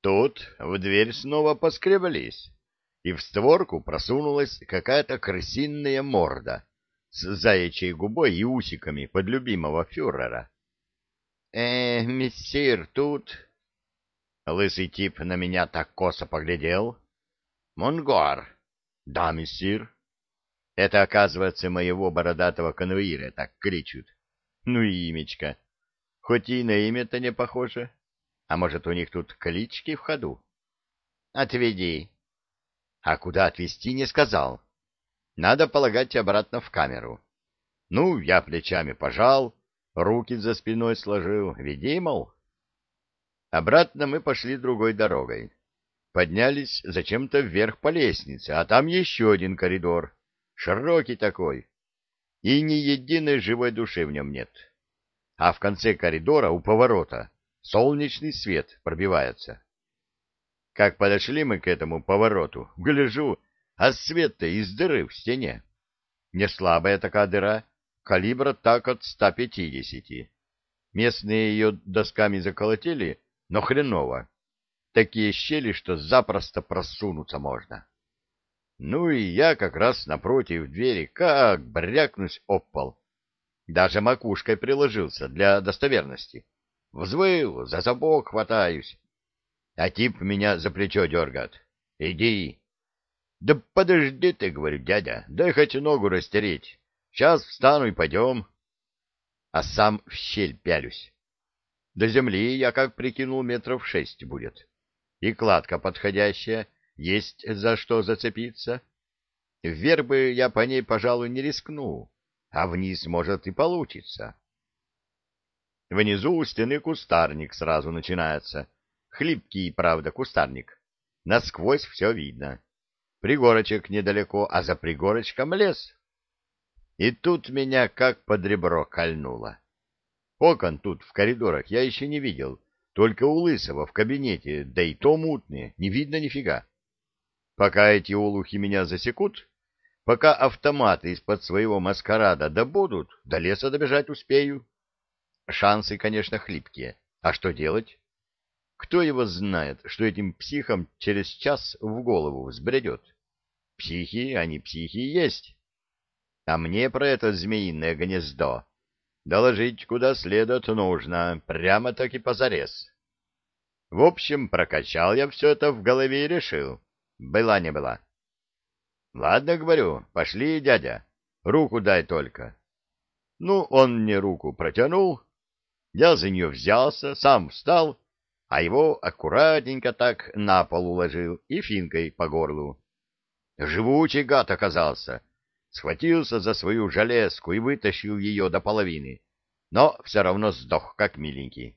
Тут в дверь снова поскреблись, и в створку просунулась какая-то крысиная морда с заячьей губой и усиками под любимого фюрера. Мессир, тут...» Лысый тип на меня так косо поглядел. «Монгуар». «Да, мессир». Это, оказывается, моего бородатого конвоира так кричат. Ну и имечко. Хоть и на имя-то не похоже. А может, у них тут клички в ходу? «Отведи». А куда отвезти, не сказал. Надо полагать обратно в камеру. Ну, я плечами пожал, руки за спиной сложил. Веди, мол. Обратно мы пошли другой дорогой. Поднялись зачем-то вверх по лестнице, а там еще один коридор. Широкий такой. И ни единой живой души в нем нет. А в конце коридора у поворота солнечный свет пробивается. Как подошли мы к этому повороту, гляжу, а свет-то из дыры в стене. Не слабая такая дыра, калибра так от 150. Местные ее досками заколотили, но хреново. Такие щели, что запросто просунуться можно. Ну и я как раз напротив двери как брякнусь об пол. Даже макушкой приложился для достоверности. Взвыл, за сапог хватаюсь. А тип меня за плечо дергает. «Иди». «Да подожди ты, — говорю, — дядя, дай хоть ногу растереть. Сейчас встану и пойдем». А сам в щель пялюсь. До земли я, как прикинул, метров 6 будет. И кладка подходящая, есть за что зацепиться. Вверх бы я по ней, пожалуй, не рискну, а вниз, может, и получится. Внизу у стены кустарник сразу начинается. Хлипкий, правда, кустарник. Насквозь все видно. Пригорочек недалеко, а за пригорочком лес. И тут меня как под ребро кольнуло. Окон тут в коридорах я еще не видел, только у Лысого в кабинете, да и то мутные, не видно нифига. Пока эти олухи меня засекут, пока автоматы из-под своего маскарада добудут, до леса добежать успею. Шансы, конечно, хлипкие. А что делать? Кто его знает, что этим психам через час в голову взбредет? Психи, они психи и есть. А мне про это змеиное гнездо доложить куда следует нужно, прямо-таки позарез. В общем, прокачал я все это в голове и решил. Была не была. Ладно, говорю, пошли, дядя, руку дай только. Ну, он мне руку протянул, я за нее взялся, сам встал, а его аккуратненько так на пол уложил и финкой по горлу. Живучий гад оказался. Схватился за свою железку и вытащил ее до половины, но все равно сдох, как миленький.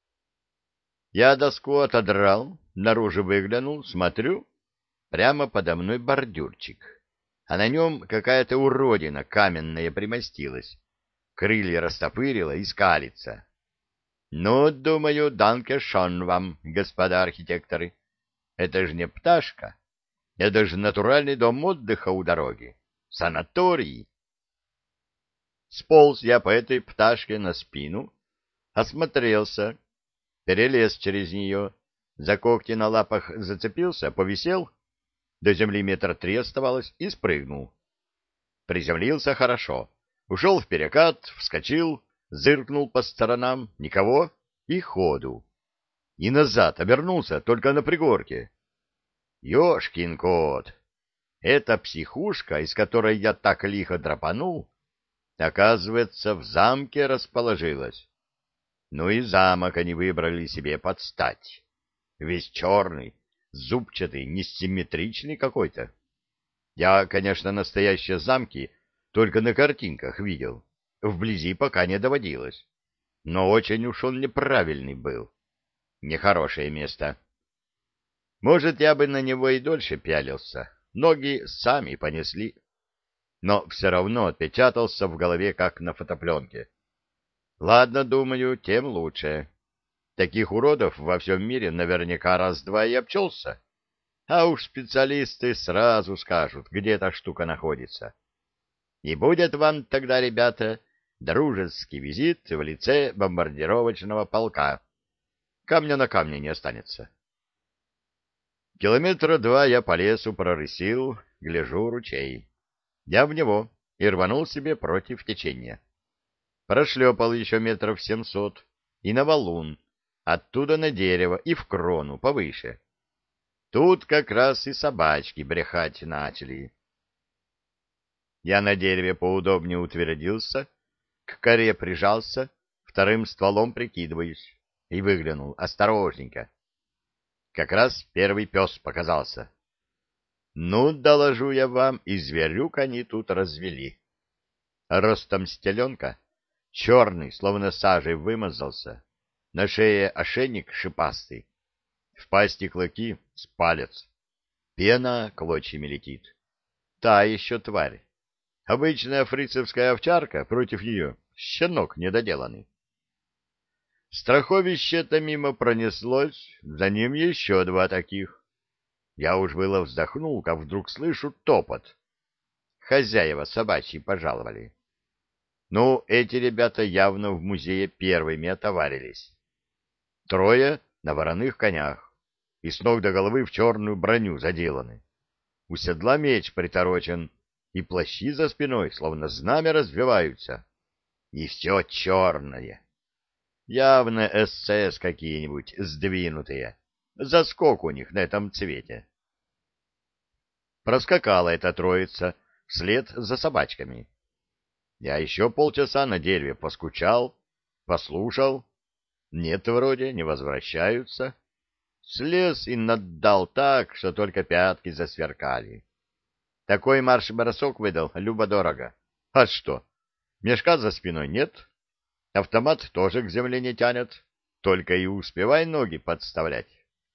Я доску отодрал, наружу выглянул, смотрю, прямо подо мной бордюрчик, а на нем какая-то уродина каменная примостилась, крылья растопырила и скалится. Ну, думаю, данке шон вам, господа архитекторы. Это же не пташка, это же натуральный дом отдыха у дороги. Санаторий. Сполз я по этой пташке на спину, осмотрелся, перелез через нее, за когти на лапах зацепился, повисел, до земли 3 метра оставалось, и спрыгнул. Приземлился хорошо, ушел в перекат, вскочил, зыркнул по сторонам, никого, и ходу. И назад обернулся, только на пригорке. Ёшкин кот! Эта психушка, из которой я так лихо драпанул, оказывается, в замке расположилась. Ну и замок они выбрали себе под стать. Весь черный, зубчатый, несимметричный какой-то. Я, конечно, настоящие замки только на картинках видел, вблизи пока не доводилось. Но очень уж он неправильный был. Нехорошее место. Может, я бы на него и дольше пялился. Ноги сами понесли. Но все равно отпечатался в голове, как на фотопленке. Ладно, думаю, тем лучше. Таких уродов во всем мире наверняка раз-два и обчелся. А уж специалисты сразу скажут, где эта штука находится. И будет вам тогда, ребята, дружеский визит в лице бомбардировочного полка. Камня на камне не останется. Километра два я по лесу прорысил, гляжу ручей. Я в него и рванул себе против течения. Прошлепал еще метров 700 и на валун, оттуда на дерево и в крону повыше. Тут как раз и собачки брехать начали. Я на дереве поудобнее утвердился, к коре прижался, вторым стволом прикидываюсь, и выглянул осторожненько. Как раз первый пес показался. Ну, доложу я вам, и зверюк они тут развели. Ростом стеленка, черный, словно сажей вымазался, на шее ошейник шипастый, в пасти клыки с палец, пена клочьями летит. Та еще тварь. Обычная фрицевская овчарка, против нее щенок недоделанный. Страховище-то мимо пронеслось, за ним еще два таких. Я уж было вздохнул, как вдруг слышу топот. Хозяева собачьи пожаловали. Ну, эти ребята явно в музее первыми отоварились. Трое на вороных конях и с ног до головы в черную броню заделаны. У седла меч приторочен, и плащи за спиной, словно знамя, развиваются. И все черное. Явно СС какие-нибудь сдвинутые. Заскок у них на этом цвете. Проскакала эта троица вслед за собачками. Я еще полчаса на дереве поскучал, послушал. Нет, вроде, не возвращаются. Слез и наддал так, что только пятки засверкали. Такой марш-бросок выдал любо-дорого. А что, мешка за спиной нет, автомат тоже к земле не тянет, только и успевай ноги подставлять.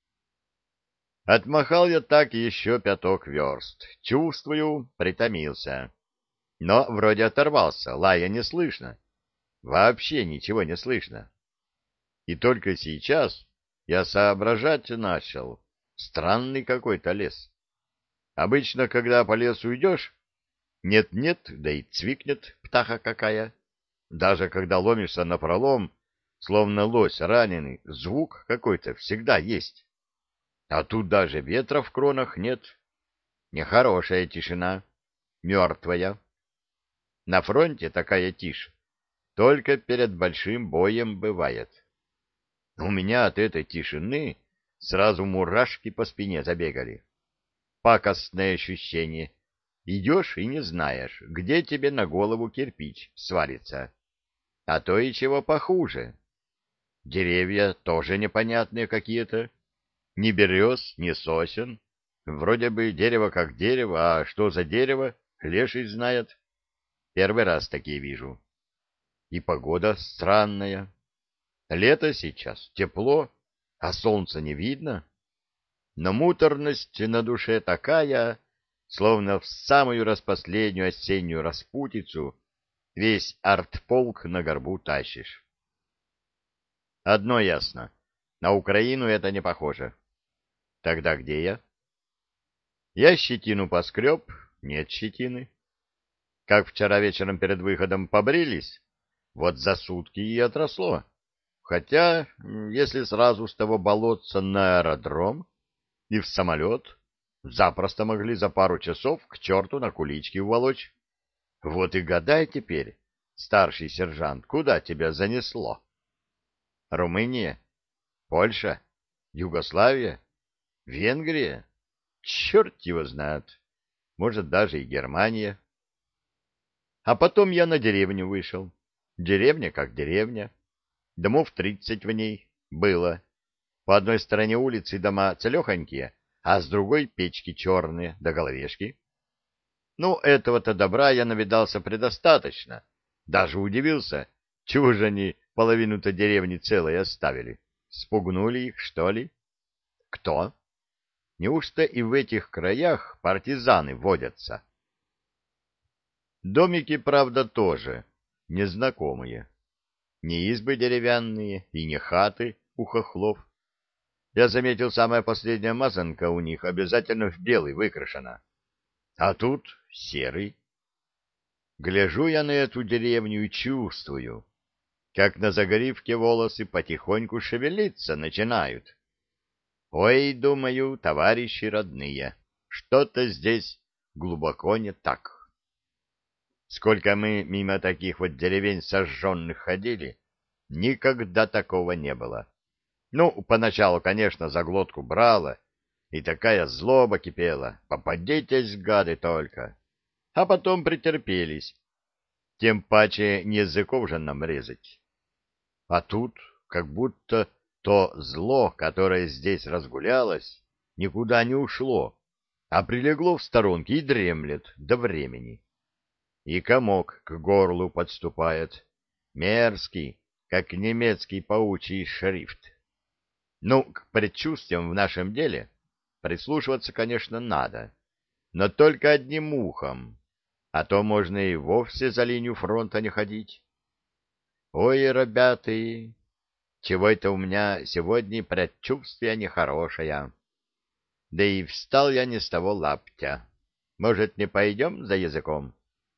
Отмахал я так еще 5 верст. Чувствую, притомился. Но вроде оторвался, лая не слышно. Вообще ничего не слышно. И только сейчас я соображать начал. Странный какой-то лес. Обычно, когда по лесу идешь, нет-нет, да и цвикнет птаха какая. Даже когда ломишься напролом, словно лось раненый, звук какой-то всегда есть. А тут даже ветра в кронах нет. Нехорошая тишина, мертвая. На фронте такая тишь только перед большим боем бывает. У меня от этой тишины сразу мурашки по спине забегали. Пакостное ощущение. Идешь и не знаешь, где тебе на голову кирпич свалится. А то и чего похуже. Деревья тоже непонятные какие-то. Ни берез, ни сосен. Вроде бы дерево как дерево, а что за дерево, леший знает. Первый раз такие вижу. И погода странная. Лето сейчас, тепло, а солнца не видно. Но муторность на душе такая, словно в самую распоследнюю осеннюю распутицу весь артполк на горбу тащишь. Одно ясно, на Украину это не похоже. Тогда где я? Я щетину поскреб, нет щетины. Как вчера вечером перед выходом побрились, вот за сутки и отросло. Хотя, если сразу с того болотца на аэродром и в самолет, запросто могли за пару часов к черту на кулички уволочь. Вот и гадай теперь, старший сержант, куда тебя занесло? Румыния? Польша? Югославия? Венгрия? Черт его знает. Может, даже и Германия. А потом я на деревню вышел. Деревня как деревня. Домов 30 в ней было. По одной стороне улицы дома целехонькие, а с другой печки черные, да головешки. Ну, этого-то добра я навидался предостаточно. Даже удивился, чего же они половину-то деревни целой оставили. Спугнули их, что ли? Кто? Неужто и в этих краях партизаны водятся? Домики, правда, тоже незнакомые. Не избы деревянные и не хаты у хохлов. Я заметил, самая последняя мазанка у них обязательно в белый выкрашена. А тут серый. Гляжу я на эту деревню и чувствую, как на загривке волосы потихоньку шевелиться начинают. Ой, думаю, товарищи родные, что-то здесь глубоко не так. Сколько мы мимо таких вот деревень сожженных ходили, никогда такого не было. Ну, поначалу, конечно, за глотку брало, и такая злоба кипела, попадитесь, гады, только. А потом претерпелись, тем паче не языков же нам резать. А тут как будто то зло, которое здесь разгулялось, никуда не ушло, а прилегло в сторонке и дремлет до времени. И комок к горлу подступает, мерзкий, как немецкий паучий шрифт. Ну, к предчувствиям в нашем деле прислушиваться, конечно, надо, но только одним ухом, а то можно и вовсе за линию фронта не ходить. Ой, ребята, чего это у меня сегодня предчувствие нехорошее. Да и встал я не с того лаптя. Может, не пойдем за языком?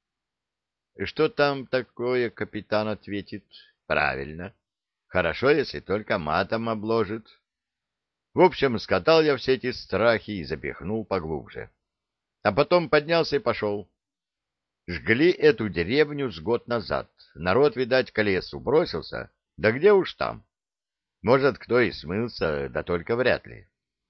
Что там такое, капитан ответит? Правильно. Хорошо, если только матом обложит. В общем, скатал я все эти страхи и запихнул поглубже. А потом поднялся и пошел. Жгли эту деревню с год назад. Народ, видать, к лесу бросился. Да где уж там? Может, кто и смылся, да только вряд ли.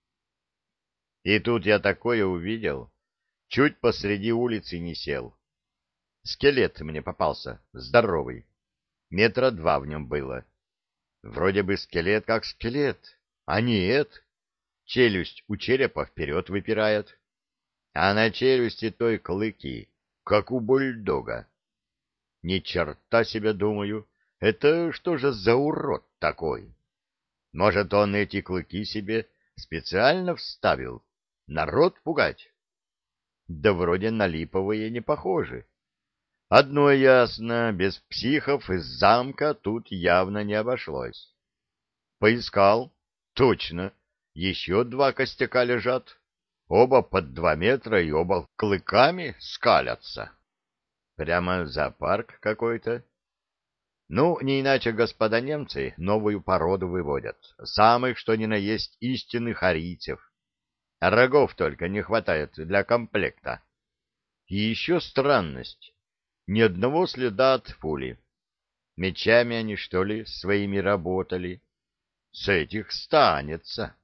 И тут я такое увидел. Чуть посреди улицы не сел. Скелет мне попался, здоровый. 2 метра в нем было. Вроде бы скелет как скелет, а нет. Челюсть у черепа вперед выпирает, а на челюсти той клыки, как у бульдога. Ни черта себе, думаю, это что же за урод такой? Может, он эти клыки себе специально вставил? Народ пугать? Да вроде на липовые не похожи. Одно ясно, без психов из замка тут явно не обошлось. Поискал. Точно. Еще 2 костяка лежат. Оба под 2 метра и оба клыками скалятся. Прямо зоопарк какой-то. Ну, не иначе господа немцы новую породу выводят. Самых, что ни на есть, истинных арийцев. Рогов только не хватает для комплекта. И еще странность. Ни одного следа от пули. Мечами они, что ли, своими работали? С этих станется.